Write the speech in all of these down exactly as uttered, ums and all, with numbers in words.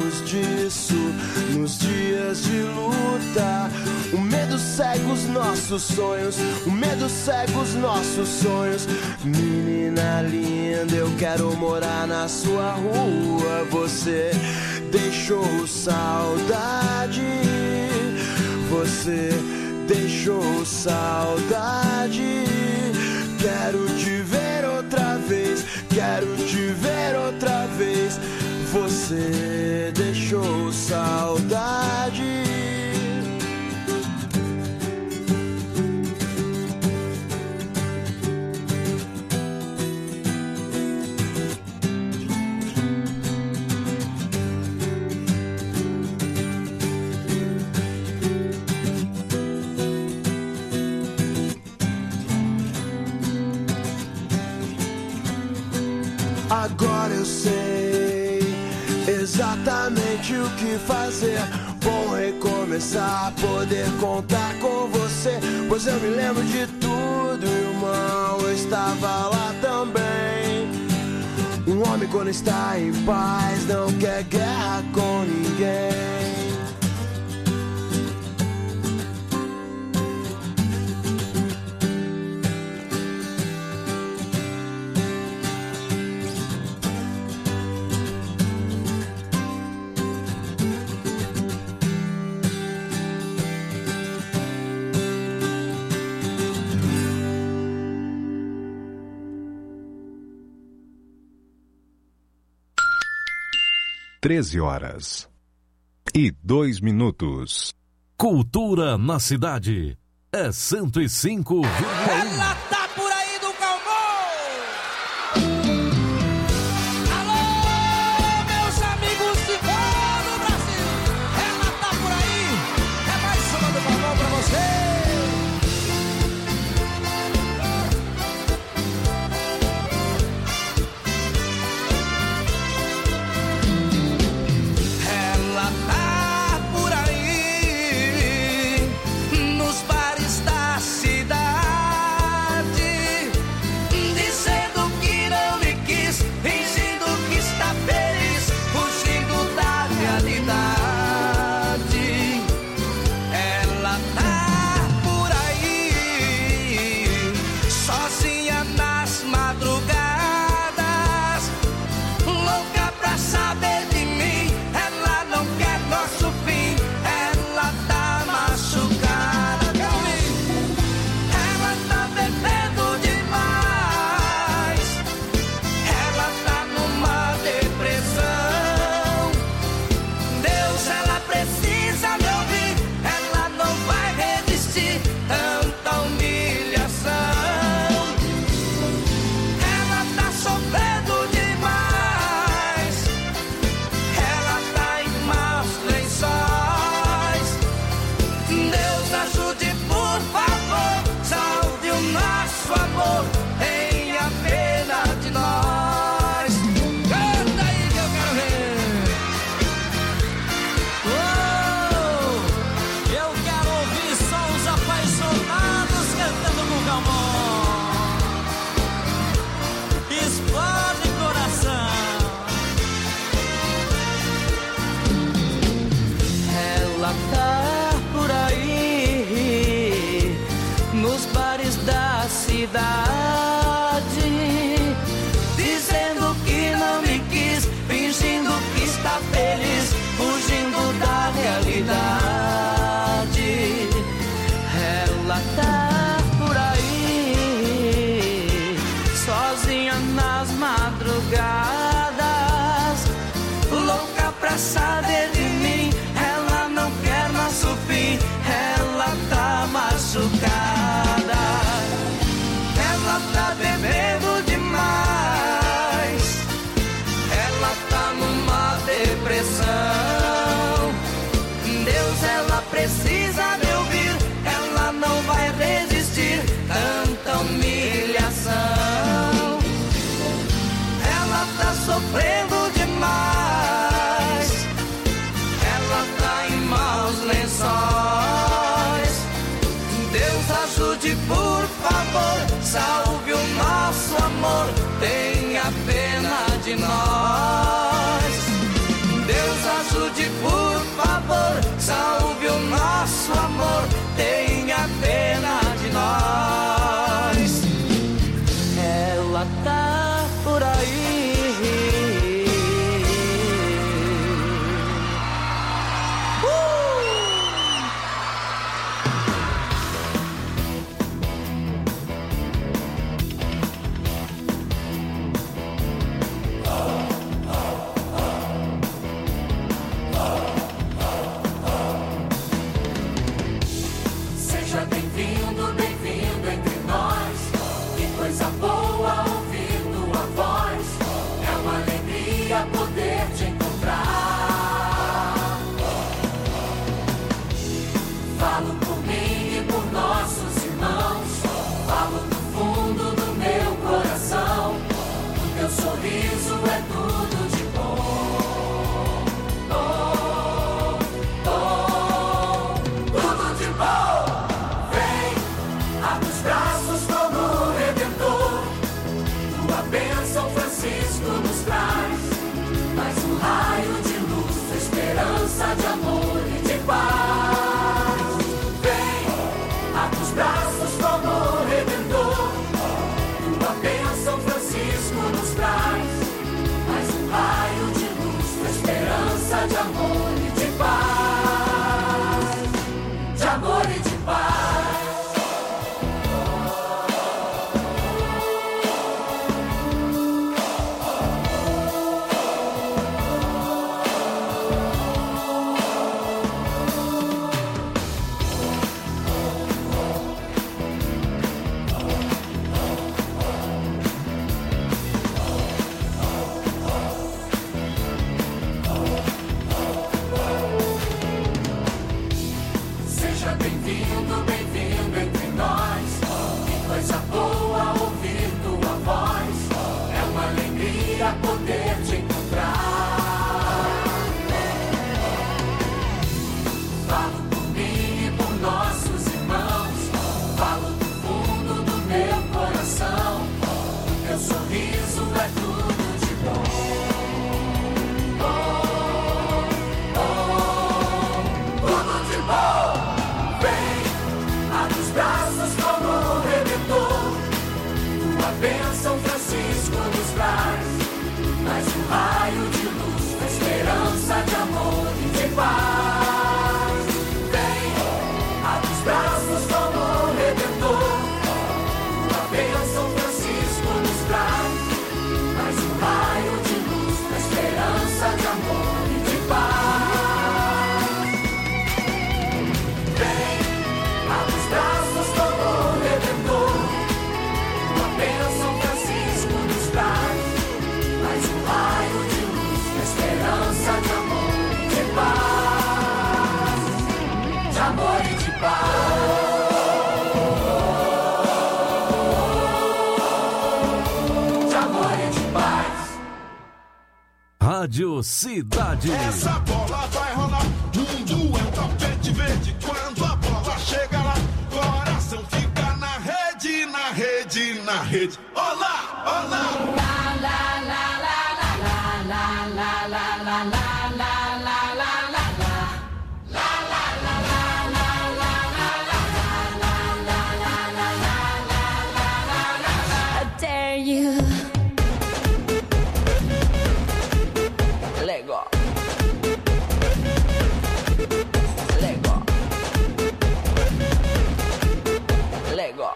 sabemos disso nos dias de luta. O medo cega os nossos sonhos, o medo cega os nossos sonhos. Menina linda, eu quero morar na sua rua. Você deixou saudade, você deixou saudade. Quero te ver outra vez, quero te ver outra vez. Você deixou saudade. Agora eu sei exatamente o que fazer. Vou recomeçar, poder contar com você. Pois eu me lembro de tudo, irmão, eu estava lá também. Um homem quando está em paz não quer guerra com ninguém. treze horas e dois minutos. Cultura na cidade é cento e cinco vírgula um. Ela tá por aí do Calmon! Alô, meus amigos de todo o Brasil! Ela tá por aí! É mais uma do Calmon pra você! Dizendo que não me quis, fingindo que está feliz, fugindo da realidade. Ela tá por aí, sozinha nas madrugadas, louca pra saber de mim. Ela não quer nosso fim, ela tá machucada. Ela tá bebendo demais, ela tá numa depressão. Deus, ela precisa me ouvir, ela não vai resistir tanta humilhação. Ela tá sofrendo demais, ela tá em maus lençóis. Deus, ajude, por favor, salve o nosso amor, tenha pena de nós. Deus, ajude. ajude, por favor, salve o nosso amor, tenha pena de nós. Ela tá por aí. Seja bem-vindo, bem-vindo entre nós. Que coisa boa ouvir tua voz. É uma alegria poder te encontrar. Falo por mim e por nossos irmãos. Falo do fundo do meu coração. O teu sorriso é tudo de bom. Oh, oh, tudo de bom. Abre os braços como o Redentor. Tua bênção, Francisco, nos traz. Mais um raio de luz, esperança, de amor e de paz. Vem, abre os braços como o Redentor. Tua bênção, Francisco, nos traz. Mais um raio de luz, esperança, de amor e de paz. De amor e de paz. Seja bem-vindo, bem-vindo entre nós. Que coisa boa ouvir tua voz. É uma alegria poder te encontrar. Falo por mim e por nossos irmãos. Falo do fundo do meu coração. O teu sorriso é tudo de bom. Oh, oh, tudo de bom. Abre os braços como o Redentor. Tua bênção, Francisco, nos traz. Mais um raio de luz, esperança, de amor e de paz. Vem, abre os braços como o Redentor. Tua bênção, Francisco, nos traz. Mais um raio de luz, esperança, de amor e de paz. Vem, abre os braços como o Redentor. Tua bênção, Francisco, nos traz. Mais um raio de luz, esperança, de amor e de paz. De amor e de paz. De amor e de paz. Rádio Cidade. Essa bola vai rolar, mundo é um tapete verde. Quando a bola chega lá, coração fica na rede, na rede, na rede. Olá, olá. I dare you. Lego. Lego. Lego.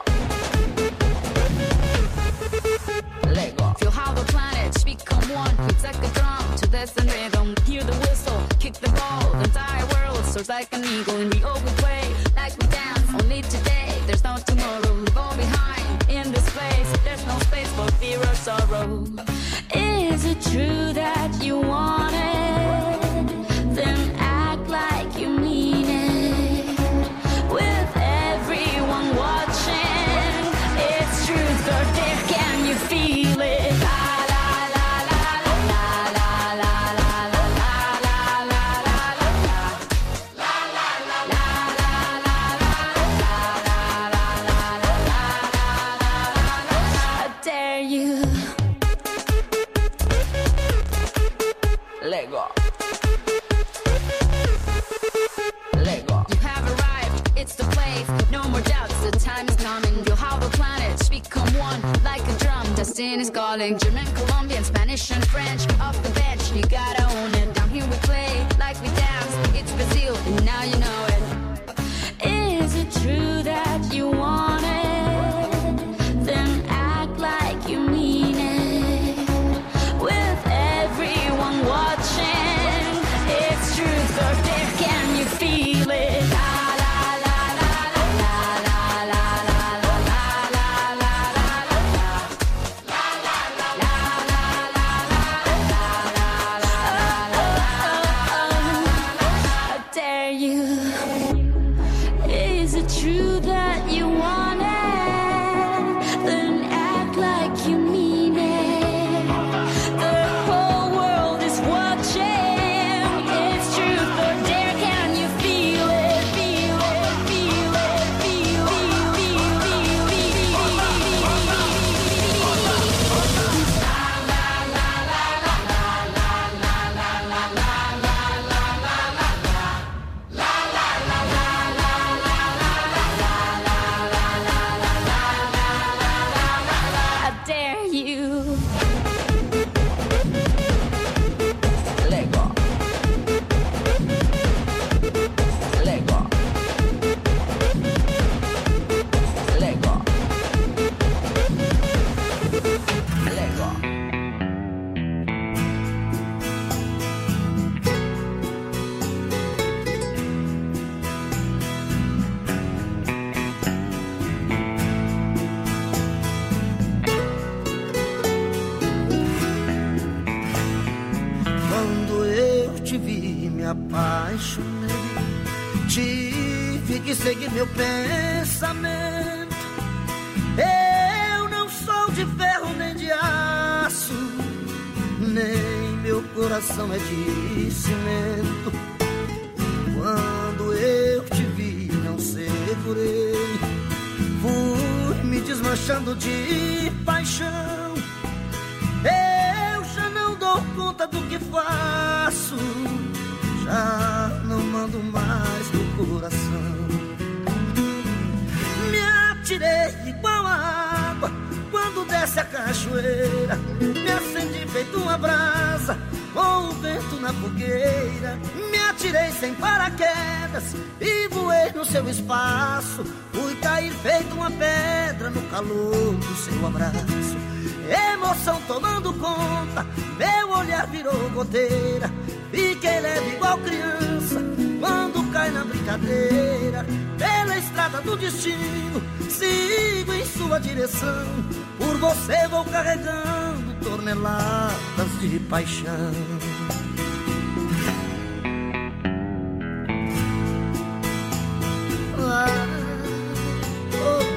Lego. Feel how the planets become one. It's like a drum to this and rhythm. Hear the whistle, kick the ball. The entire world soars like an eagle. And we all we play like we dance. Only today, there's no tomorrow. Leave all behind in this place. There's no space for fear or sorrow. Is it true that you want it? Then act like you mean it. With everyone watching, it's truth or dare. Can you feel it? La la la la la la la la la la la la la la I dare you. Lego. Latin is calling, German, Colombian, Spanish and French. Off the bench, you gotta own it. Down here we play like we dance. It's Brazil, and now you know it. Is it true that you want it? Then act like you mean it. With everyone watching, it's truth or dare, can you feel it? Segue meu pensamento. Eu não sou de ferro nem de aço, nem meu coração é de cimento. Quando eu te vi, não segurei, fui me desmanchando de paixão. Eu já não dou conta do que faço, já não mando mais do coração. Tirei igual a água quando desce a cachoeira. Me acendi feito uma brasa com o vento na fogueira. Me atirei sem paraquedas e voei no seu espaço. Fui cair feito uma pedra no calor do seu abraço. Emoção tomando conta, meu olhar virou goteira. Fiquei leve igual criança quando cai na brincadeira. Pela estrada do destino sigo em sua direção. Por você vou carregando toneladas de paixão. Ah, oh.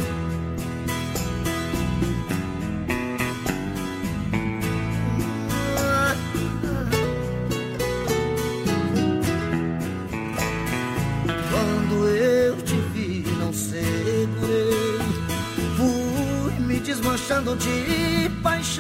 Desmanchando de paixão.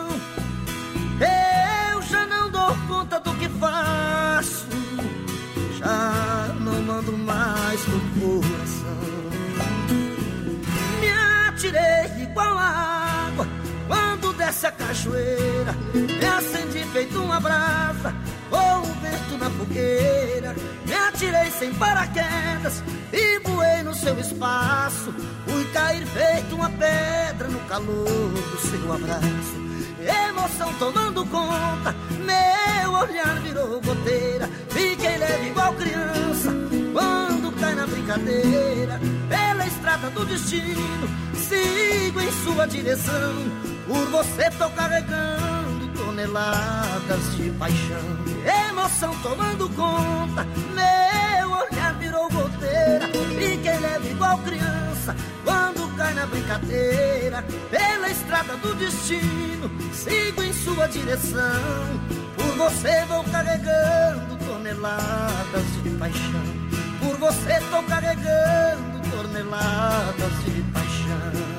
Eu já não dou conta do que faço, já não mando mais do coração. Me atirei igual a água quando desce a cachoeira. Me acendi feito uma brasa com o vento na fogueira. Me atirei sem paraquedas e voei no seu espaço. Fui cair feito uma pedra no calor do seu abraço. Emoção tomando conta, meu olhar virou goteira. Fiquei leve igual criança quando cai na brincadeira. Pela estrada do destino sigo em sua direção. Por você tô carregando toneladas de paixão. Emoção tomando conta, meu olhar virou goteira. Fiquei leve igual criança quando cai na brincadeira. Pela estrada do destino sigo em sua direção. Por você vou carregando toneladas de paixão. Por você tô carregando toneladas de paixão.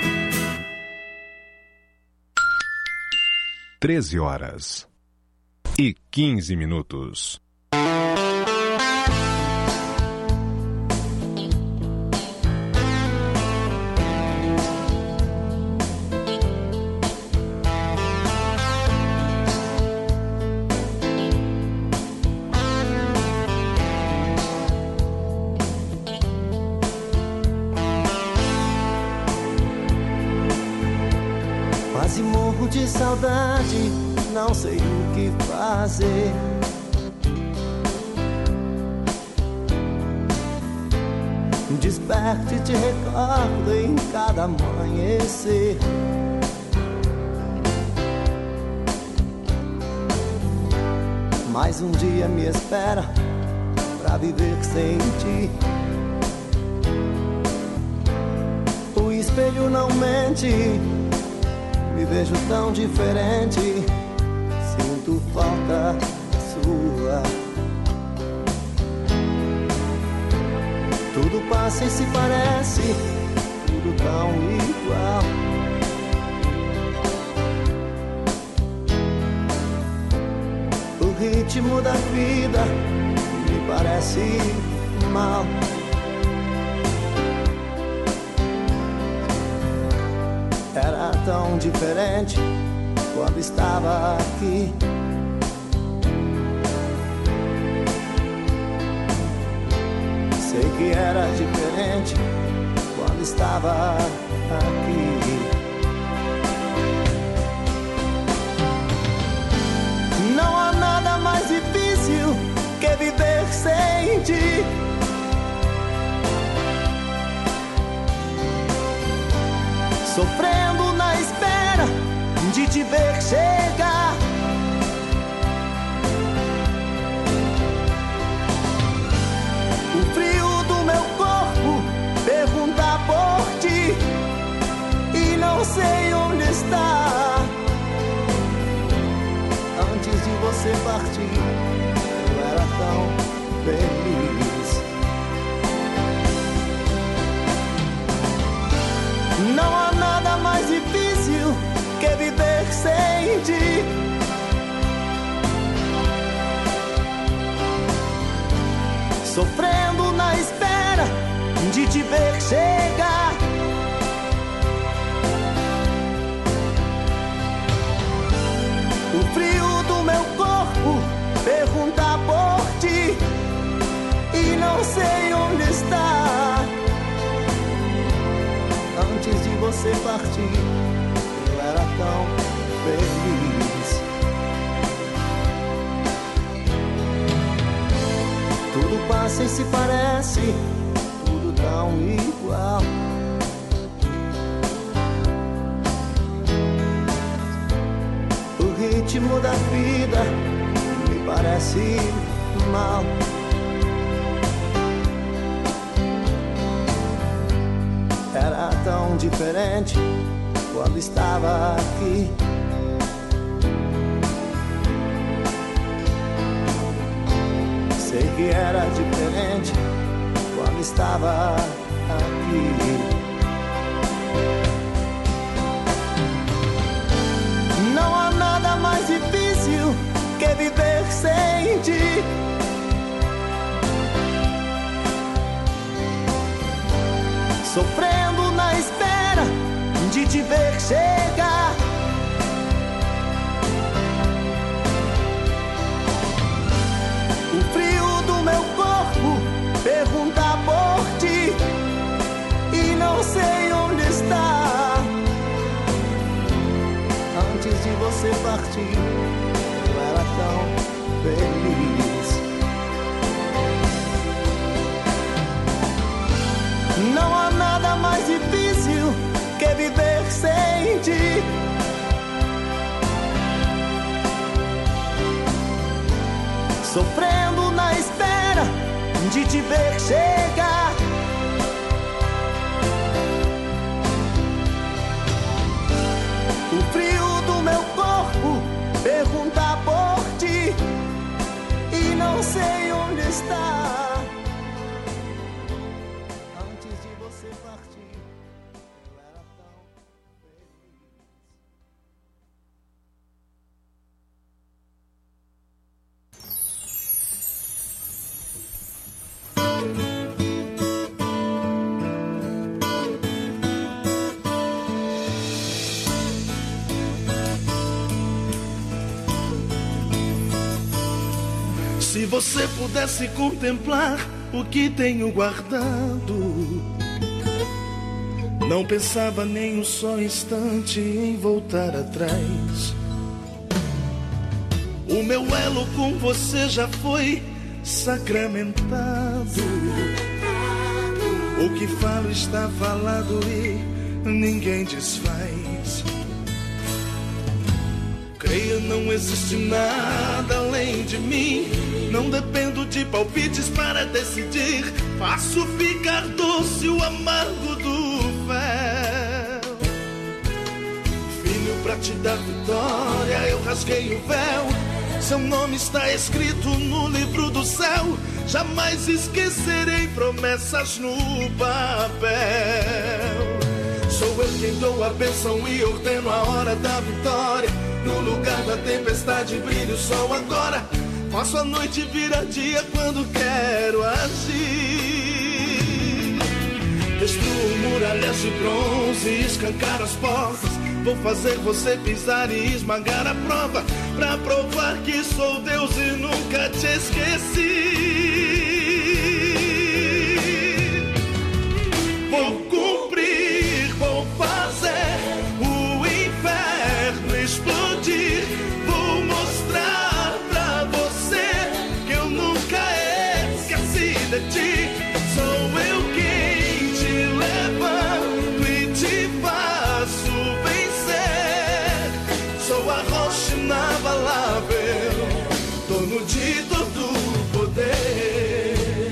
Treze horas e quinze minutos. Quase morro de saudade, não sei o que fazer. Desperto e te recordo em cada amanhecer. Mais um dia me espera pra viver sem ti. O espelho não mente, me vejo tão diferente, sinto falta sua. Tudo passa e se parece, tudo tão igual. O ritmo da vida me parece mal. Era tão diferente quando estava aqui. Sei que era diferente quando estava aqui. Não há nada mais difícil que viver sem ti. Sofrendo na espera de te ver chegar. O frio do meu corpo pergunta por ti e não sei onde está. Antes de você partir, eu era tão feliz. Não há nada mais difícil que viver sem ti. Sofrendo na espera de te ver chegar. O frio do meu corpo pergunta por ti e não sei onde está. Antes de você partir, eu era tão feliz. Tudo passa e se parece, tudo tão igual. O ritmo da vida me parece mal. Era tão diferente quando estava aqui. Sei que era diferente quando estava aqui. Não há nada mais difícil que viver sem ti. Sofrendo na espera de te ver chegar. O frio do meu corpo pergunta por ti e não sei onde está. Antes de você partir, eu era tão feliz. Não há nada mais difícil que viver sem ti. Sofrendo na espera de te ver chegar. O frio do meu corpo pergunta por ti e não sei onde está. você pudesse contemplar o que tenho guardado, não pensava nem um só instante em voltar atrás. O meu elo com você já foi sacramentado. O que falo está falado e ninguém desfaz. Creia, não existe nada além de mim. Não dependo de palpites para decidir. Faço ficar doce o amargo do véu. Filho, pra te dar vitória, eu rasguei o véu. Seu nome está escrito no livro do céu. Jamais esquecerei promessas no papel. Sou eu quem dou a bênção e ordeno a hora da vitória. No lugar da tempestade brilha o sol agora. Faço a noite virar dia quando quero agir. Destruo muralhas de bronze e escancar as portas. Vou fazer você pisar e esmagar a prova, pra provar que sou Deus e nunca te esqueci. Vou cumprir, vou fazer o inferno explodir. Vou mostrar pra você que eu nunca esqueci de ti. Sou eu quem te levanto e te faço vencer. Sou a rocha inabalável, dono de todo o poder.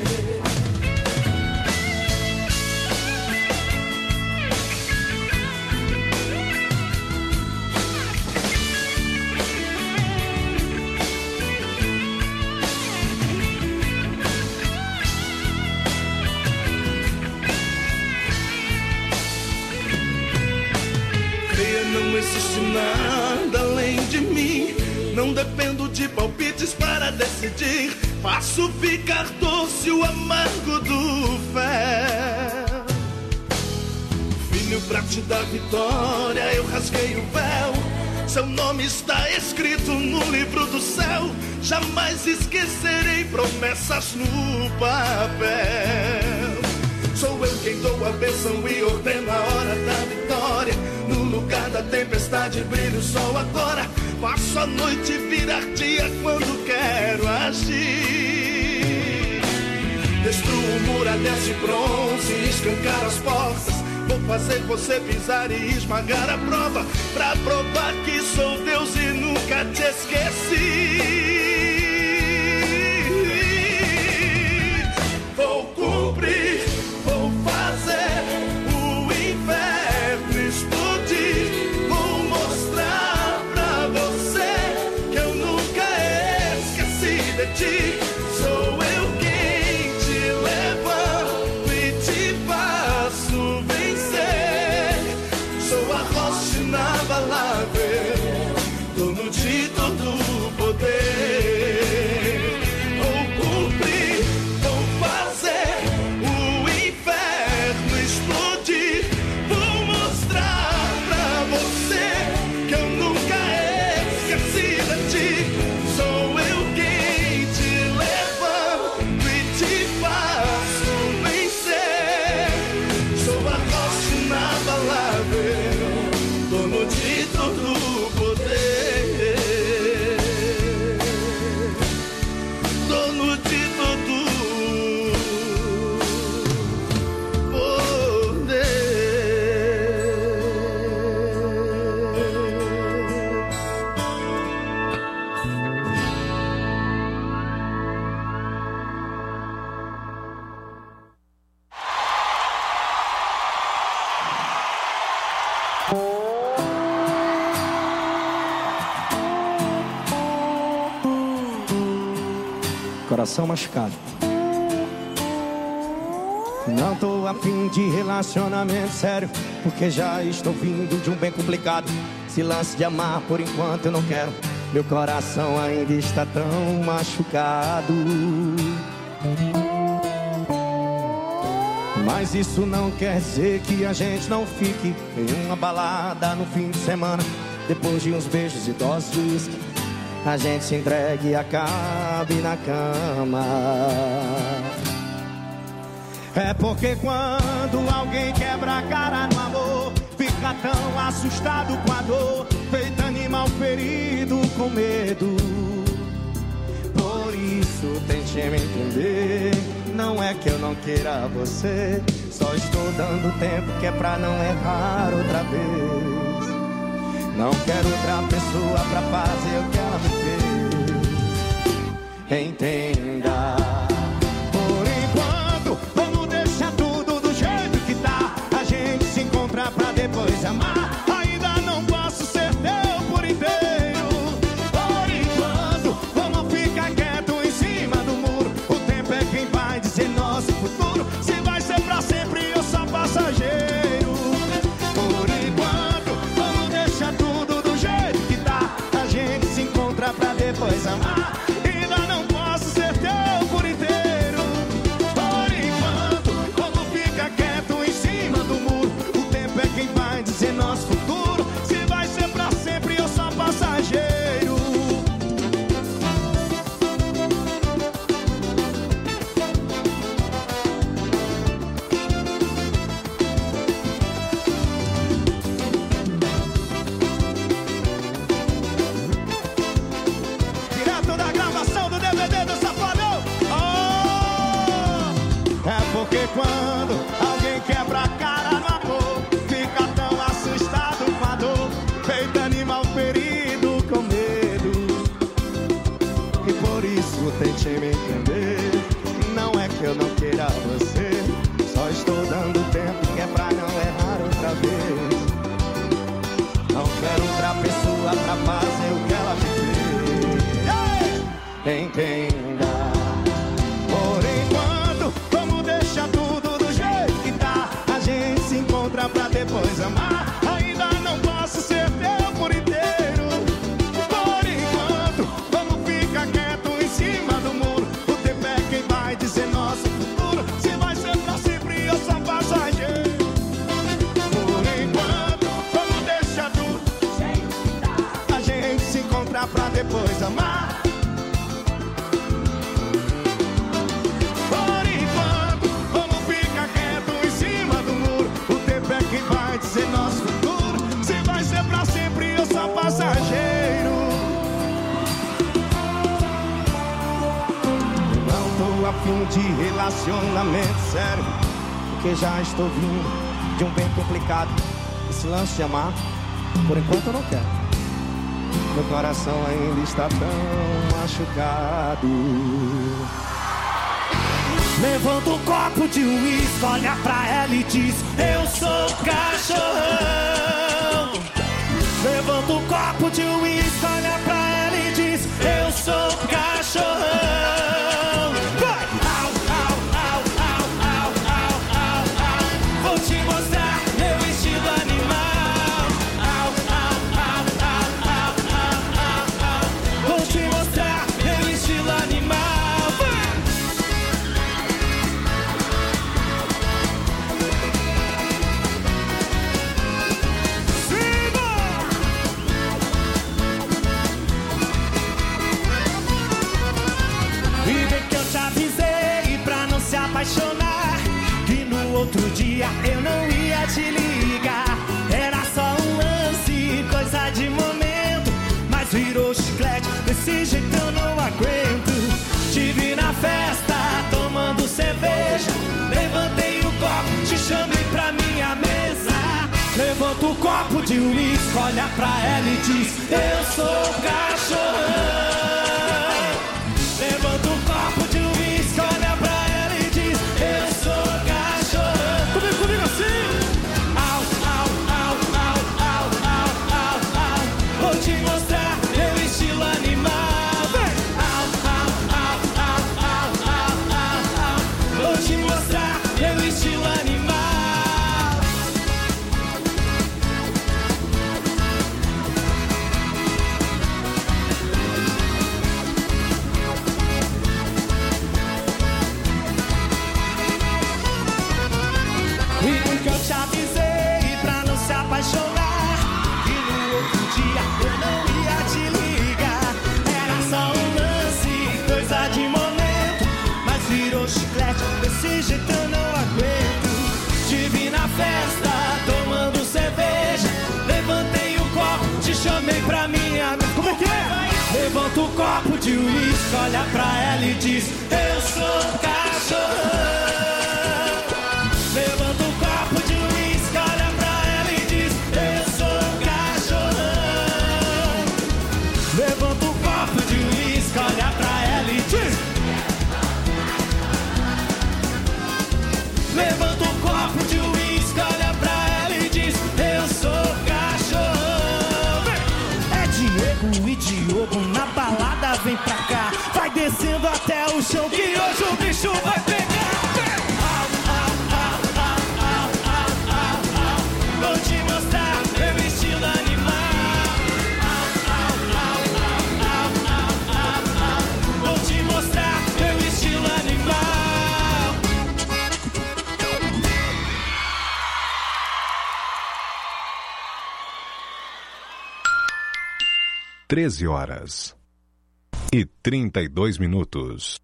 Não existe nada além de mim. Não dependo de palpites para decidir. Faço ficar doce o amargo do fel. Filho, pra te dar vitória, eu rasguei o véu. Seu nome está escrito no livro do céu. Jamais esquecerei promessas no papel. Sou eu quem dou a bênção e ordeno a hora da vitória. No lugar da tempestade brilha o sol agora. Faço a noite virar dia quando quero agir. Destruo muralhas de bronze e escancar as portas. Vou fazer você pisar e esmagar a prova, pra provar que sou Deus e nunca te esqueci. Vou cumprir, vou fazer o inferno explodir. Vou mostrar pra você que eu nunca esqueci de ti. Sou eu quem te levanto e te faço vencer. Sou a rocha inabalável, dono de todo o poder. Vou cumprir, vou fazer o inferno explodir. Vou mostrar pra você que eu nunca esqueci de ti. Sou eu quem te levanto e te faço vencer. Sou a rocha inabalável, dono de todo o poder. Dono de todo o poder. Coração machucado. Não tô afim de relacionamento sério, porque já estou vindo de um bem complicado. Esse lance de amar por enquanto eu não quero. Meu coração ainda está tão machucado. Mas isso não quer dizer que a gente não fique em uma balada no fim de semana, depois de uns beijos e doses de uísque. a gente se entregue e acabe na cama. É porque quando alguém quebra a cara no amor, fica tão assustado com a dor, feito animal ferido com medo. Por isso tente me entender, não é que eu não queira você, só estou dando tempo que é pra não errar outra vez. Não quero outra pessoa pra fazer o que ela me fez. Entenda. Por enquanto, vamos deixar tudo do jeito que tá. A gente se encontra pra depois amar. Ainda não posso ser teu por inteiro. Por enquanto, vamos ficar quieto em cima do muro. O tempo é quem vai dizer nosso futuro. Se vai ser pra sempre ou só passageiro. Por enquanto, vamos deixar tudo do jeito que tá. A gente se encontra pra depois amar. Ainda não posso ser teu por inteiro. Por enquanto, vamos ficar quieto em cima do muro. O tempo é quem vai dizer nosso futuro. Se vai ser pra sempre ou só passageiro. Direto da gravação do D V D do Safadão. Oh! É porque quando alguém quebra a cara no amor, fica tão assustado com a dor, feito animal ferido com medo. E por isso tente me entender, não é que eu não queira você, só estou dando tempo que é pra não errar outra vez. Não quero outra pessoa pra fazer o que ela me fez. Entenda. Por enquanto, vamos deixar tudo do jeito que tá. A gente se encontra pra depois amar. Ainda não posso ser teu por inteiro. Por enquanto, vamos ficar quieto em cima do muro. O tempo é quem vai dizer nosso futuro. Se vai ser pra sempre ou só passageiro. Por enquanto, vamos deixar tudo do jeito que tá. A gente se encontra pra depois amar. Por enquanto, vamos ficar quieto em cima do muro. O tempo é quem vai dizer nosso futuro. Se vai ser pra sempre ou só passageiro. Não tô a fim de relacionamento sério, porque já estou vindo de um bem complicado. Esse lance de amar, por enquanto eu não quero. Meu coração ainda está tão machucado. Levanta um copo de uísque, olha pra ela e diz: eu sou cachorrão. Levanta um copo de uísque, olha pra ela e diz: eu sou cachorrão. Vai! Au, au, au, au, au, au, au, au. Vou te mostrar meu estilo animal. Au, au, au, au, au, au, au, au. Vou te mostrar meu estilo animal. Apaixonar, que no outro dia eu não ia te ligar. Era só um lance, coisa de momento, mas virou chiclete, desse jeito eu não aguento. Te vi na festa, tomando cerveja, levantei o copo, te chamei pra minha mesa. Levanta o copo de uísque, olha pra ela e diz: eu sou cachorrão. Levanta o copo de uísque, olha pra ela e diz: eu sou cachorrão. Comigo, comigo assim. Au, au, au, au, au, au, au, au. Vou te mostrar meu estilo animal. Vem. Au, au, au, au, au, au, au, au. Vou te mostrar meu estilo animal. E nunca eu te avisei pra não se apaixonar, e no outro dia eu não ia te ligar. festa, tomando cerveja. Levantei o copo, te chamei pra minha mesa. Como é que é? Levanta o copo de uísque, olha pra ela e diz: eu sou cachorrão. Levanta o copo de uísque, olha pra ela e diz: eu sou cachorrão. Levanta o copo de uísque, olha pra ela e diz: levanta o copo de uísque, olha pra ela e diz: eu sou cachorrão. É Diego e Diogo na balada, vem pra cá. Vai descendo até o chão que hoje o bicho vai pegar. Vou te mostrar meu estilo animal. Vou te mostrar meu estilo animal. Treze horas e trinta e dois minutos.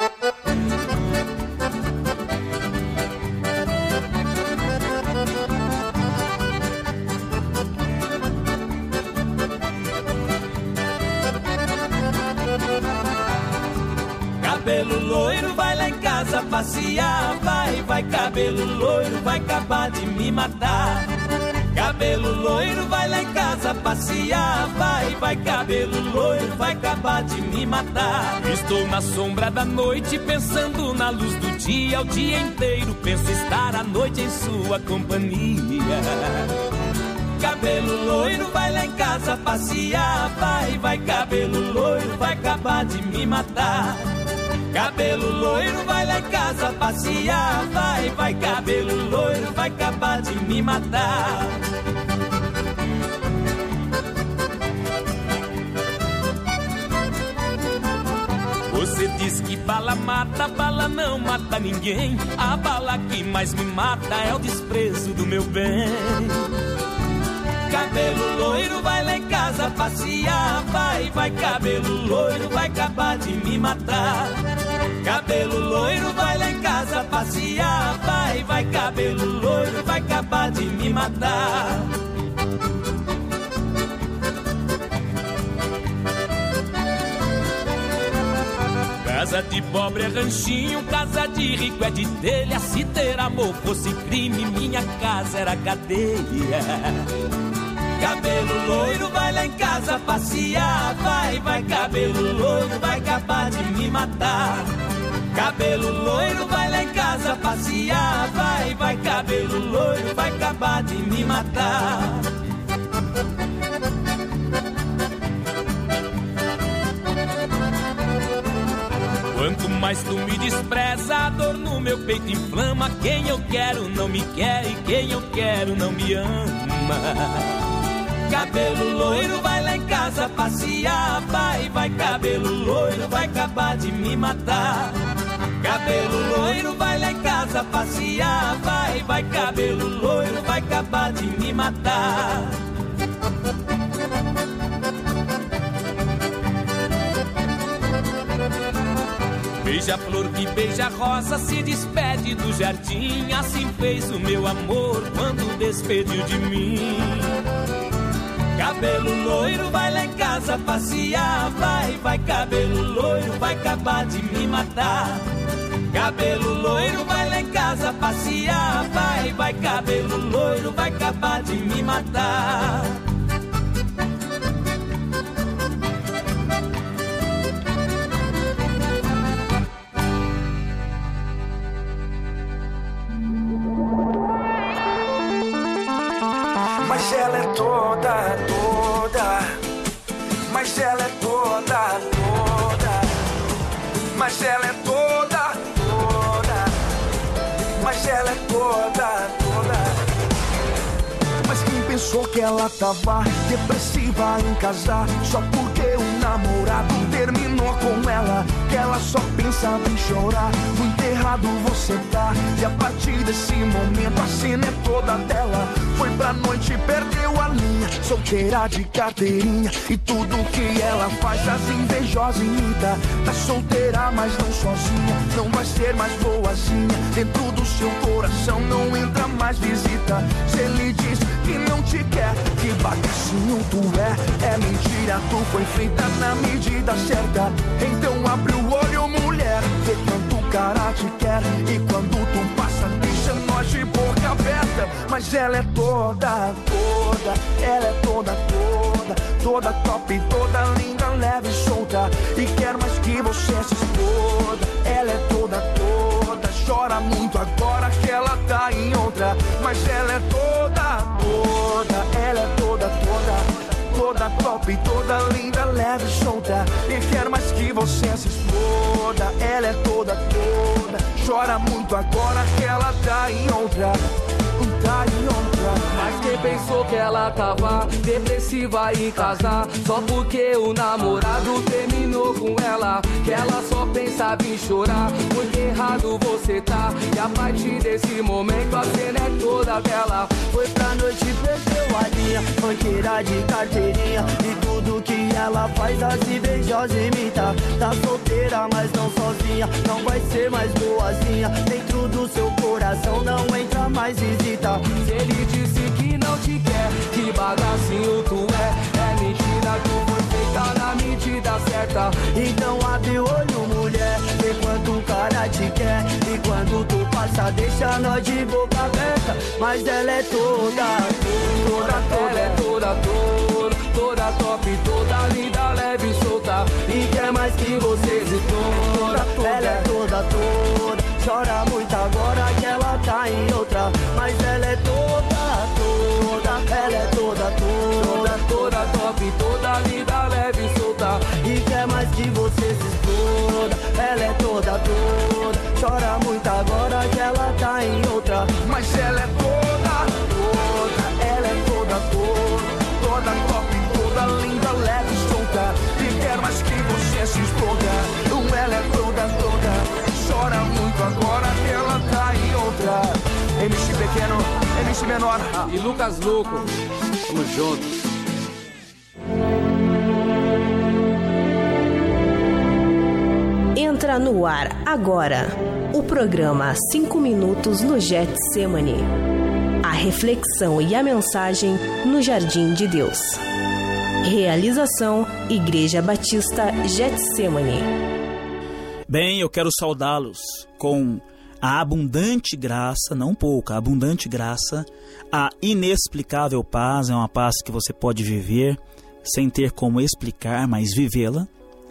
Cabelo loiro, vai lá em casa passear. Vai, vai, cabelo loiro, vai acabar de me matar. Cabelo loiro, vai lá em casa passear. Vai, vai, cabelo loiro, vai acabar de me matar. Estou na sombra da noite, pensando na luz do dia. O dia inteiro penso estar à noite em sua companhia. Cabelo loiro, vai lá em casa passear. Vai, vai, cabelo loiro, vai acabar de me matar. Cabelo loiro, vai lá em casa passear. Vai, vai, cabelo loiro, vai acabar de me matar. Você diz que bala mata, bala não mata ninguém. A bala que mais me mata é o desprezo do meu bem. Cabelo loiro, vai lá em casa passear. Vai, vai, cabelo loiro, vai acabar de me matar. Cabelo loiro, vai lá em casa passear. Vai, vai, cabelo loiro, vai acabar de me matar. Casa de pobre é ranchinho, casa de rico é de telha. Se ter amor fosse crime, minha casa era cadeia. Cabelo loiro, vai lá em casa passear. Vai, vai, cabelo loiro, vai acabar de me matar. Cabelo loiro, vai lá em casa passear. Vai, vai, cabelo loiro, vai acabar de me matar. Quanto mais tu me despreza, a dor no meu peito inflama. Quem eu quero não me quer e quem eu quero não me ama. Cabelo loiro, vai lá em casa passear. Vai, vai, cabelo loiro, vai acabar de me matar. Cabelo loiro, vai lá em casa passear. Vai, vai, cabelo loiro, vai acabar de me matar. Beija-flor que beija rosa se despede do jardim. Assim fez o meu amor quando despediu de mim. Cabelo loiro, vai lá em casa passear. Vai, vai, cabelo loiro, vai acabar de me matar. Cabelo loiro, vai lá em casa passear. Vai, vai, cabelo loiro, vai acabar de me matar. Mas ela é toda, toda. Mas ela é toda, toda. Mas ela é toda, toda. Mas ela é toda, toda. Mas quem pensou que ela tava depressiva em casar só porque o namorado terminou com ela? Que ela só pensava em chorar. Muito errado você tá. E a partir desse momento a cena é toda dela. Foi pra noite perdeu a linha. Solteira de carteirinha e tudo que ela faz as invejosas imita. Tá solteira mas não sozinha, não vai ser mais boazinha. Dentro do seu coração não entra mais visita. Se ele diz que não te quer, que bagacinho tu é. É mentira, tu foi feita na medida certa. Então abre o olho, mulher, vê quanto o cara te quer. E quando tu passa, deixa nós de boca aberta. Mas ela é toda, toda, ela é toda, toda, toda top, toda linda, leve e solta. E quer mais que você se exploda. Ela é toda, toda, chora muito agora que ela tá em outra. Mas ela é toda, toda, ela é toda, toda, toda top, toda linda, leve e solta. E quer mais que você se exploda. Ela é toda, toda, chora muito agora que ela tá em outra. Tá em outra. Mas quem pensou que ela tava depressiva em casar só porque o namorado terminou com ela? Que ela só pensava em chorar, muito errado você tá. E a partir desse momento a cena é toda bela. Foi pra noite, perdeu a linha, banqueira de carteirinha. E tudo que ela faz as invejosas imita. Tá solteira mas não sozinha, não vai ser mais boazinha. Dentro do seu coração não entra mais visita. Se ele disse que não te quer, que bagacinho tu é. É mentira, tu foi feita na medida certa. Então abre o olho, mulher, vê quanto o cara te quer. E quando tu passa, deixa nós de boca aberta. Mas ela é toda, toda, toda, ela é toda, toda, toda top, toda linda, leve e solta. E quer mais que você se toda, toda, ela é toda, toda, chora muito agora que ela tá em outra. Mas ela é toda, toda, ela é toda, toda, toda top, toda linda, leve e solta. E quer mais que você se exploda. Ela é toda, toda, chora muito agora que ela tá em outra. Mas ela é toda, toda, ela é toda, toda, toda top, toda linda, leve e solta. E quer mais que você se exploda. Ela é toda, toda, chora muito agora que ela tá em outra. M C pequeno, M C menor ah, e Lucas Louco, tamo juntos. Entra no ar agora o programa cinco minutos no Getsemane. A reflexão e a mensagem no Jardim de Deus. Realização Igreja Batista Getsemane. Bem, eu quero saudá-los com a abundante graça, não pouca, a abundante graça, a inexplicável paz, é uma paz que você pode viver sem ter como explicar, mas vivê-la.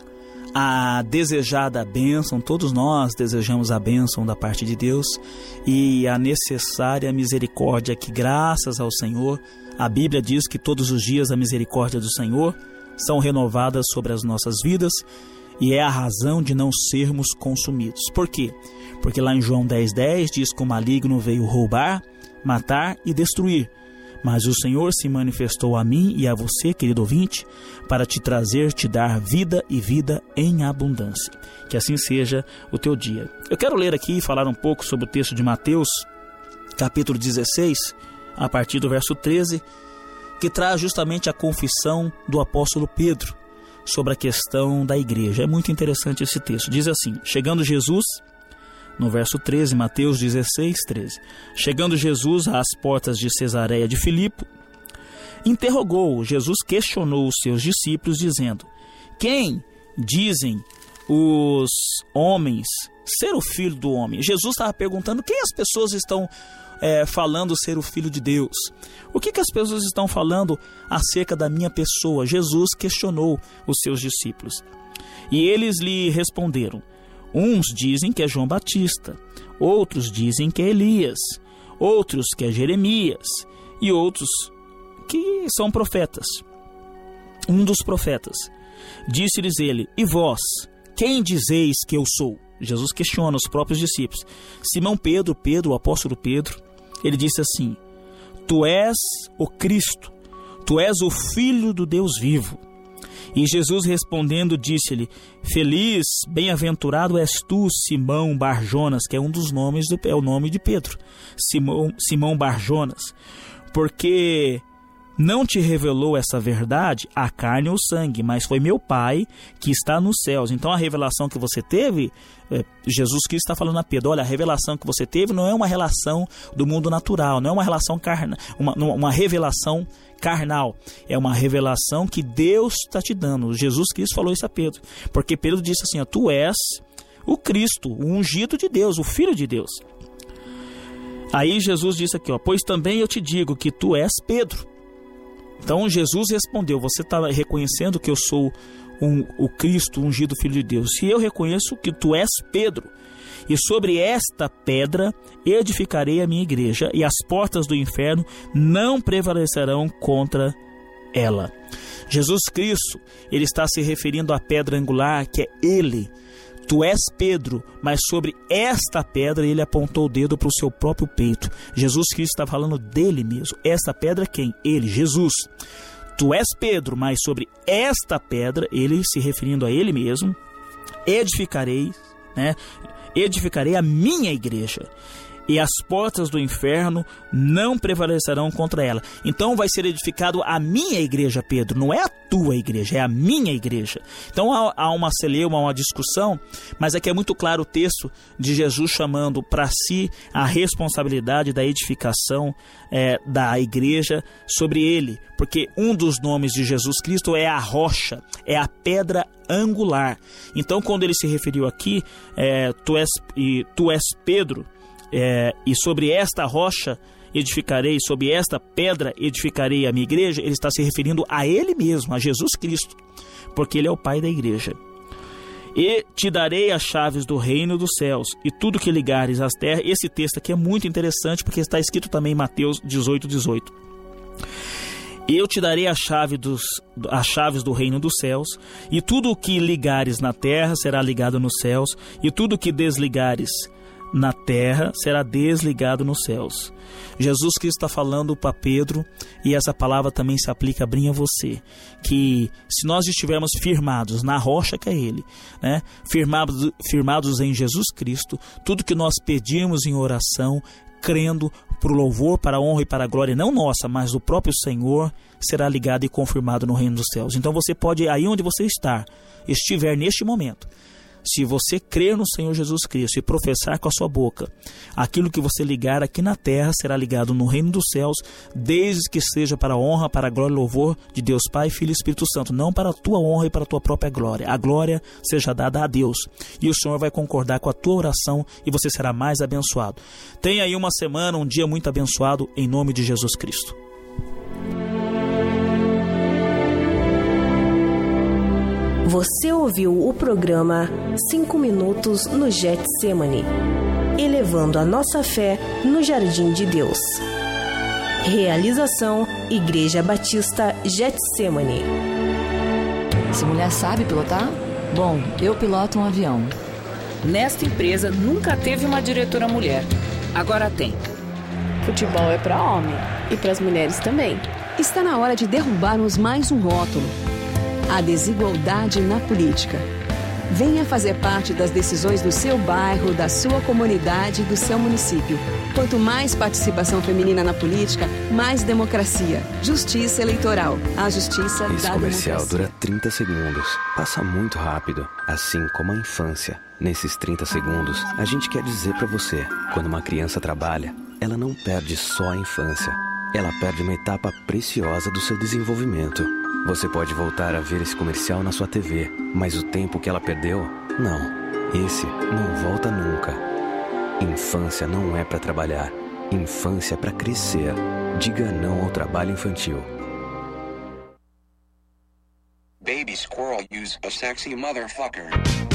A desejada bênção, todos nós desejamos a bênção da parte de Deus, e a necessária misericórdia que, graças ao Senhor, a Bíblia diz que todos os dias a misericórdia do Senhor são renovadas sobre as nossas vidas, e é a razão de não sermos consumidos. Por quê? Porque lá em João dez, dez diz que o maligno veio roubar, matar e destruir. Mas o Senhor se manifestou a mim e a você, querido ouvinte, para te trazer, te dar vida e vida em abundância. Que assim seja o teu dia. Eu quero ler aqui e falar um pouco sobre o texto de Mateus, capítulo dezesseis, a partir do verso treze, que traz justamente a confissão do apóstolo Pedro sobre a questão da igreja. É muito interessante esse texto. Diz assim: chegando Jesus, no verso treze, Mateus dezesseis, treze, chegando Jesus às portas de Cesareia de Filipe, interrogou, Jesus questionou os seus discípulos, dizendo: quem dizem os homens ser o filho do homem? Jesus estava perguntando quem as pessoas estão é, falando ser o filho de Deus. O que, que as pessoas estão falando acerca da minha pessoa? Jesus questionou os seus discípulos. E eles lhe responderam: uns dizem que é João Batista, outros dizem que é Elias, outros que é Jeremias, e outros que são profetas. Um dos profetas. Disse-lhes ele: e vós, quem dizeis que eu sou? Jesus questiona os próprios discípulos. Simão Pedro, Pedro, o apóstolo Pedro, ele disse assim: tu és o Cristo, tu és o Filho do Deus vivo. E Jesus respondendo disse-lhe: feliz, bem-aventurado és tu, Simão Barjonas, que é um dos nomes, do, é o nome de Pedro, Simão, Simão Barjonas, porque não te revelou essa verdade a carne ou o sangue, mas foi meu Pai que está nos céus. Então a revelação que você teve, é, Jesus Cristo está falando a Pedro, olha, a revelação que você teve não é uma relação do mundo natural, não é uma relação carnal, uma, uma revelação carnal, é uma revelação que Deus está te dando. Jesus Cristo falou isso a Pedro, porque Pedro disse assim, ó, tu és o Cristo, o ungido de Deus, o Filho de Deus. Aí Jesus disse aqui, ó, pois também eu te digo que tu és Pedro. Então Jesus respondeu, você está reconhecendo que eu sou um, o Cristo, o ungido Filho de Deus. E eu reconheço que tu és Pedro. E sobre esta pedra edificarei a minha igreja, e as portas do inferno não prevalecerão contra ela. Jesus Cristo, ele está se referindo à pedra angular, que é ele. Tu és Pedro, mas sobre esta pedra ele apontou o dedo para o seu próprio peito. Jesus Cristo está falando dele mesmo. Esta pedra quem? Ele, Jesus. Tu és Pedro, mas sobre esta pedra, ele se referindo a ele mesmo, edificarei, né? Edificarei a minha igreja, e as portas do inferno não prevalecerão contra ela. Então vai ser edificado a minha igreja, Pedro, não é a tua igreja, é a minha igreja. Então há, há uma celeuma, uma discussão, mas aqui é muito claro o texto de Jesus chamando para si a responsabilidade da edificação é, da igreja sobre ele, porque um dos nomes de Jesus Cristo é a rocha, é a pedra angular. Então quando ele se referiu aqui, é, tu, és, e, tu és Pedro, É, e sobre esta rocha edificarei, sobre esta pedra edificarei a minha igreja, ele está se referindo a ele mesmo, a Jesus Cristo, porque ele é o Pai da igreja. E te darei as chaves do reino dos céus, e tudo que ligares às terras. Esse texto aqui é muito interessante, porque está escrito também em Mateus dezoito, dezoito. Eu te darei a chave dos, as chaves do reino dos céus, e tudo o que ligares na terra será ligado nos céus, e tudo o que desligares na terra será desligado nos céus. Jesus Cristo está falando para Pedro, e essa palavra também se aplica a mim e a você, que se nós estivermos firmados na rocha que é ele, né? firmados, firmados em Jesus Cristo, tudo que nós pedimos em oração, crendo para o louvor, para a honra e para a glória, não nossa, mas do próprio Senhor, será ligado e confirmado no reino dos céus. Então você pode, aí onde você está, estiver neste momento, se você crer no Senhor Jesus Cristo e professar com a sua boca, aquilo que você ligar aqui na terra será ligado no reino dos céus, desde que seja para a honra, para a glória e louvor de Deus Pai, Filho e Espírito Santo, não para a tua honra e para a tua própria glória. A glória seja dada a Deus, e o Senhor vai concordar com a tua oração, e você será mais abençoado. Tenha aí uma semana, um dia muito abençoado, em nome de Jesus Cristo. Você ouviu o programa cinco minutos no Getsemane, elevando a nossa fé no Jardim de Deus. Realização Igreja Batista Getsemane. Essa mulher sabe pilotar? Bom, eu piloto um avião. Nesta empresa nunca teve uma diretora mulher. Agora tem. Futebol é para homem e para as mulheres também. Está na hora de derrubarmos mais um rótulo: a desigualdade na política. Venha fazer parte das decisões do seu bairro, da sua comunidade e do seu município. Quanto mais participação feminina na política, mais democracia. Justiça eleitoral. A justiça da democracia. Esse comercial dura trinta segundos. Passa muito rápido, assim como a infância. Nesses trinta segundos, a gente quer dizer pra você: quando uma criança trabalha, ela não perde só a infância. Ela perde uma etapa preciosa do seu desenvolvimento. Você pode voltar a ver esse comercial na sua T V, mas o tempo que ela perdeu, não. Esse não volta nunca. Infância não é para trabalhar. Infância é para crescer. Diga não ao trabalho infantil. Baby squirrel use a sexy motherfucker.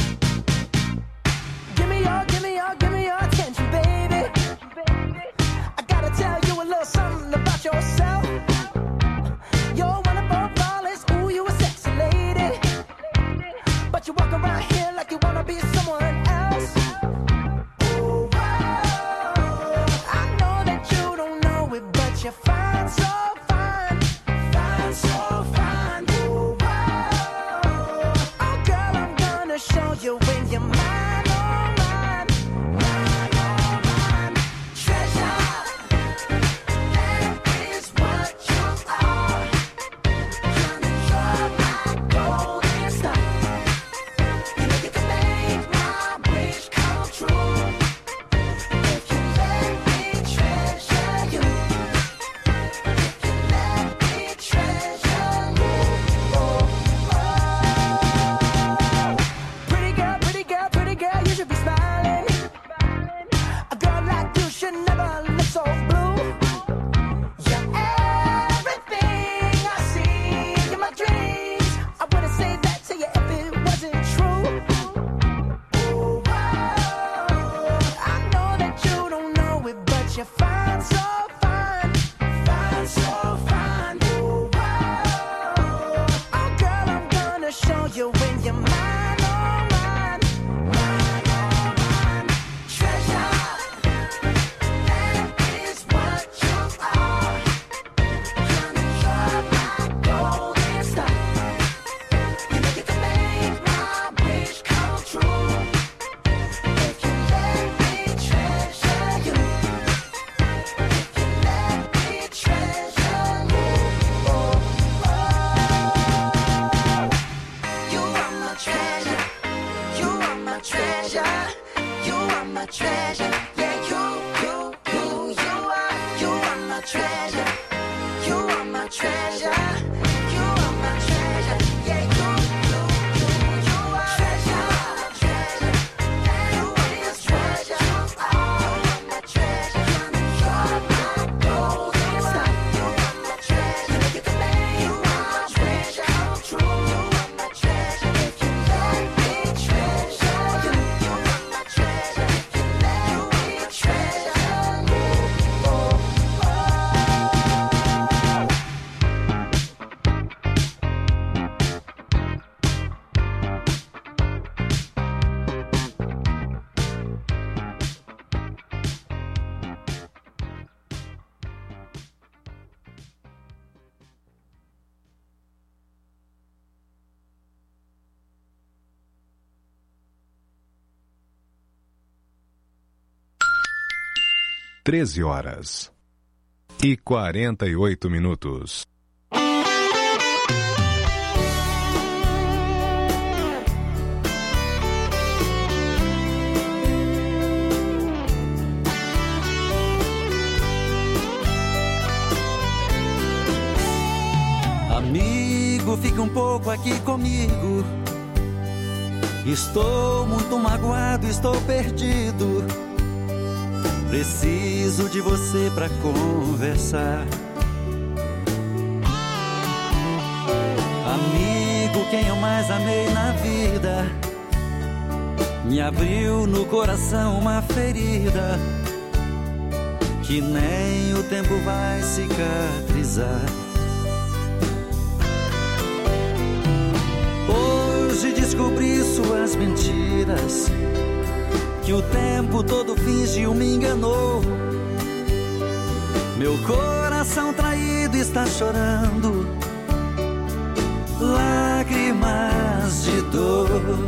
Give me your, give me your, give me your attention, baby. I gotta tell you a little something about yourself. You're one of our flawless, ooh, you a sexy lady. But you walk around here like you wanna be someone else. Ooh, wow. I know that you don't know it, but you're fine, so fine. Fine, so fine. Ooh, wow. Oh, girl, I'm gonna show you when you're mine, oh, mine. Mine, oh, mine. Treasure. That is treasure. You are my treasure. You are my treasure. Yeah, you, you, you, you are treasure. Treasure. You are my treasure. Oh, my treasure. You're my gold. You are my treasure. You can make you are my treasure. True. You are my treasure. If you let me treasure you, you are my treasure. If you let me treasure you, oh, oh. treze horas e quarenta e oito minutos. Amigo, fique um pouco aqui comigo. Estou muito magoado, estou perdido. Preciso de você pra conversar. Amigo, quem eu mais amei na vida, me abriu no coração uma ferida que nem o tempo vai cicatrizar. Hoje descobri suas mentiras, que o tempo todo fingiu, me enganou. Meu coração traído está chorando lágrimas de dor.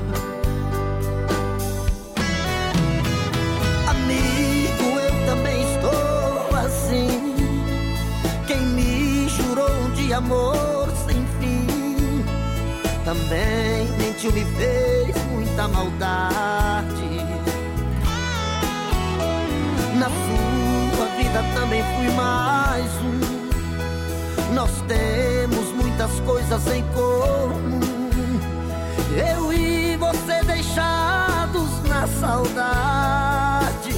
Amigo, eu também estou assim. Quem me jurou um de amor sem fim, também mentiu, me fez muita maldade. Na sua vida também fui mais um. Nós temos muitas coisas em comum. Eu e você deixados na saudade.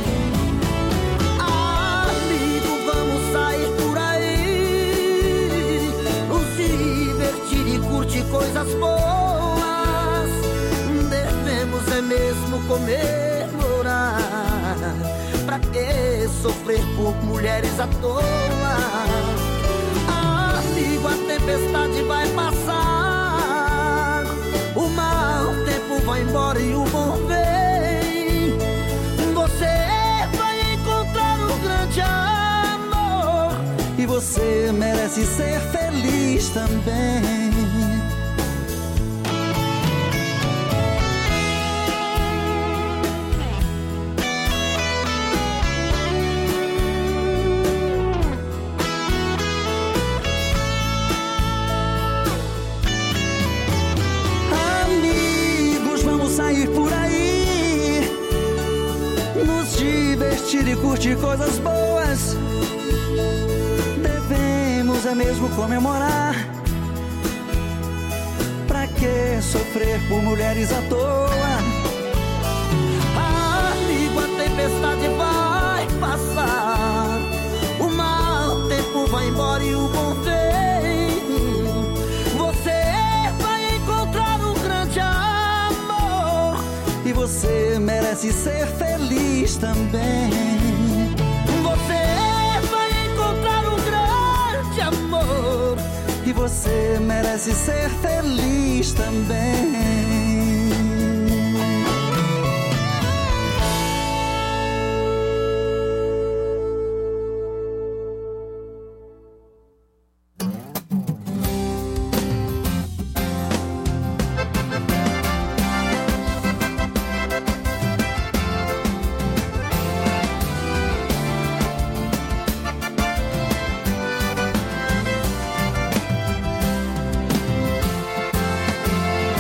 Amigo, vamos sair por aí, nos divertir e curtir coisas boas. Devemos é mesmo comemorar. Pra que sofrer por mulheres à toa? Amigo, a tempestade vai passar, o mau tempo vai embora e o bom vem. Você vai encontrar um grande amor, e você merece ser feliz também. E curtir coisas boas. Devemos é mesmo comemorar. Pra que sofrer por mulheres à toa? Amigo, a tempestade vai passar, o mau tempo vai embora e o bom vem. Você vai encontrar um grande amor, e você merece ser feliz também. Você vai encontrar um grande amor, e você merece ser feliz também.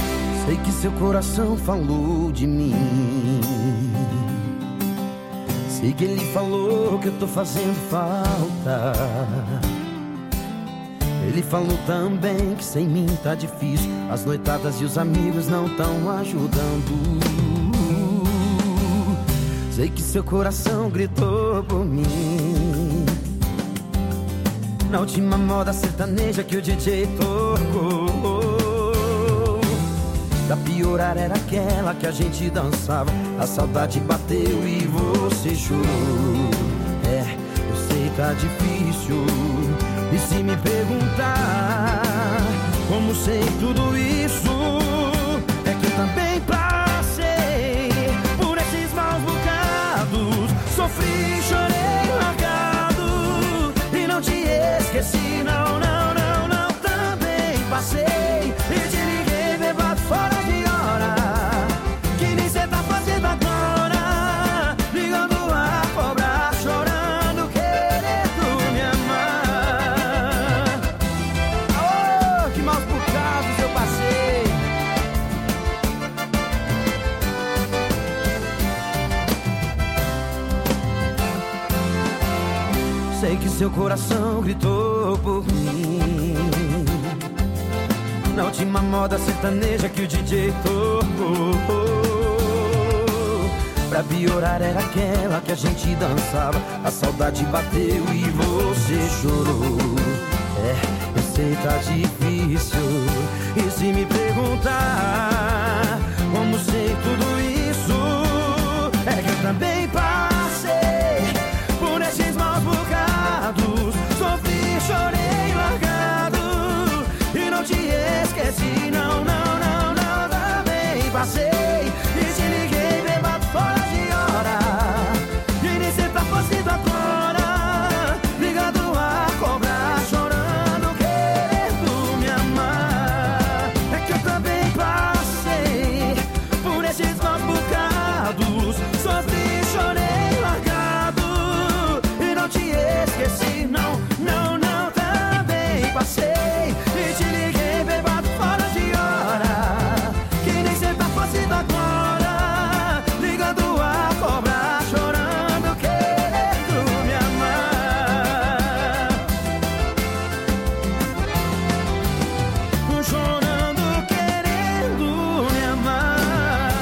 Seu coração falou de mim. Sei que ele falou que eu tô fazendo falta. Ele falou também que sem mim tá difícil. As noitadas e os amigos não tão ajudando. Sei que seu coração gritou por mim na última moda sertaneja que o D J tocou. Pra piorar era aquela que a gente dançava. A saudade bateu e você chorou. É, eu sei tá difícil. E se me perguntar como sei tudo isso, é que eu também passei por esses maus bocados. Sofri, chorei, largado e não te esqueci, não, não, não, não. Também passei e te liguei bebado fora de hora. Que nem cê tá fazendo agora, ligando a cobrar, chorando, querendo me amar. Oh, que maus bocados eu passei. Sei que seu coração gritou por mim na última moda sertaneja que o D J tocou. Pra piorar era aquela que a gente dançava. A saudade bateu e você chorou. É, eu sei tá difícil. E se me perguntar como sei tudo isso, é que eu também passei por esses maus bocados. Sofri, chorei, largado e não te esqueci, não, não, não, não. Também passei e te liguei bebado fora de hora. E nem cê tá fazendo agora, ligado a cobrar, chorando, querendo me amar. É que eu também passei por esses maus bocados. Sofri, chorei, largado e não te esqueci, não, não, não. Também passei e te liguei bebado fora de hora. Que nem cê tá fazendo agora, ligando a cobrar, chorando, querendo me amar. Chorando, querendo me amar.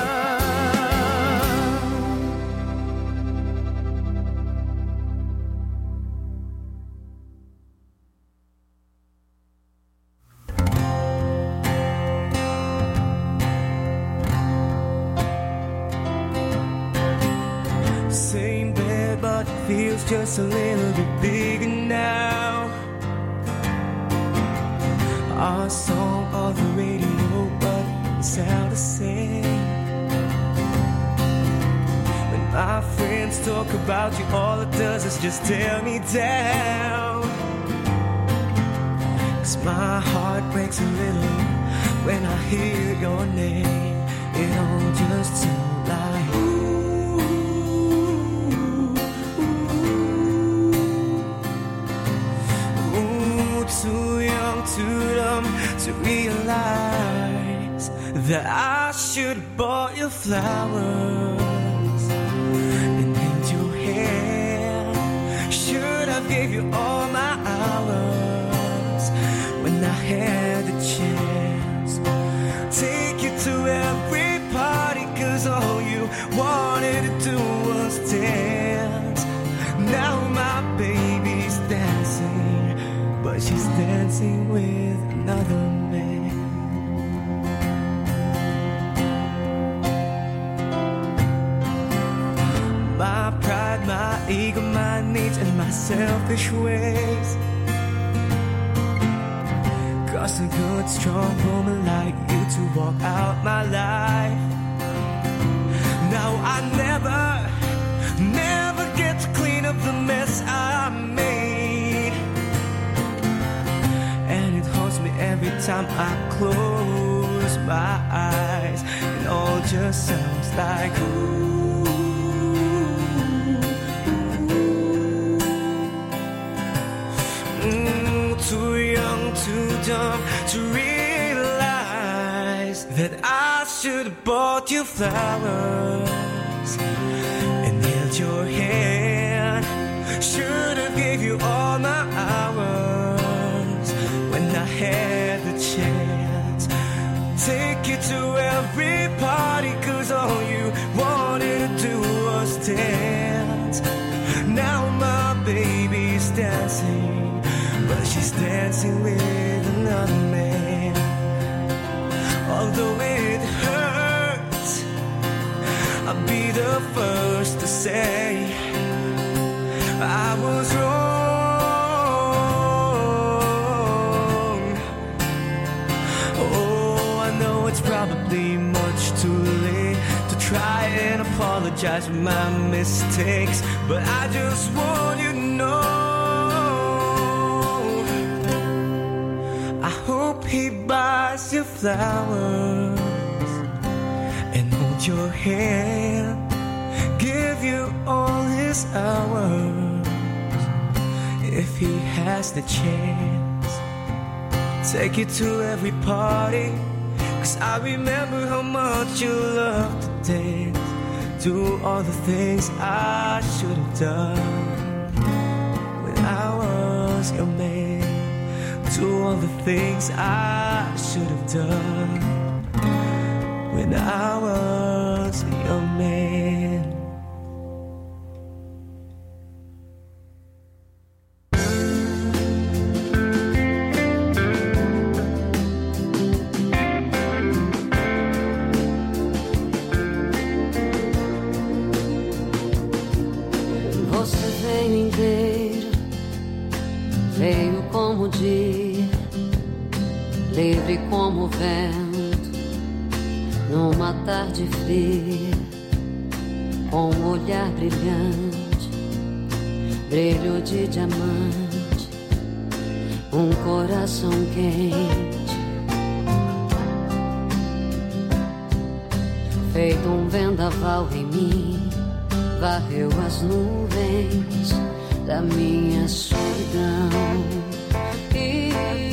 Same bed, but feels just a little bit bigger now. Our song on the radio, but it sounds the same. When my friends talk about you, all it does is just tear me down. 'Cause my heart breaks a little when I hear your name. It all just sounds like too young, too dumb to realize that I should have bought you flowers and held your hand. Should have gave you all my hours when I had the chance. Take you to every party, 'cause all you wanted to do was dance. Now my baby's dancing, but she's dancing with another man. My pride, my ego, my needs, and my selfish ways cost a good, strong woman like you to walk out my life. Now I never, never get to clean up the mess I made. And it haunts me every time I close my eyes. It all just sounds like ooh. Mm, too young, too dumb to realize that I should have bought you flowers and held your hand. should have gave you all my hours when I had the chance. Take you to every party, cause all you wanted to do was dance. Now my baby's dancing, but she's dancing with another man. Although it hurts, I'll be the first to say I was wrong. Oh, I know it's probably much too late to try and apologize for my mistakes, but I just want you to know I hope he buys you flowers and hold your hand, give you all his hours if he has the chance. Take you to every party, cause I remember how much you loved to dance. Do all the things I should have done when I was your man. Do all the things I should have done when I was your man. Você veio inteiro, veio como o dia, livre como o vento, numa tarde fria, com um olhar brilhante, brilho de diamante, um coração quente, feito um vendaval em mim, varreu as nuvens da minha solidão. E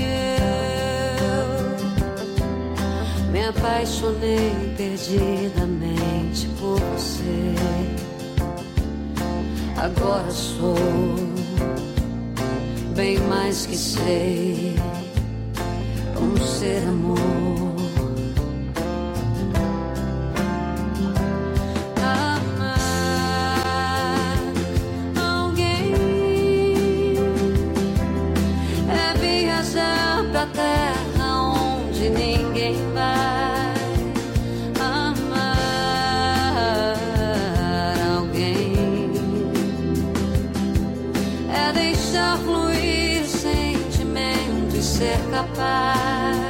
eu me apaixonei perdidamente por você. Agora sou bem mais que sei como ser amor. Terra onde ninguém vai amar alguém, é deixar fluir sentimento e ser capaz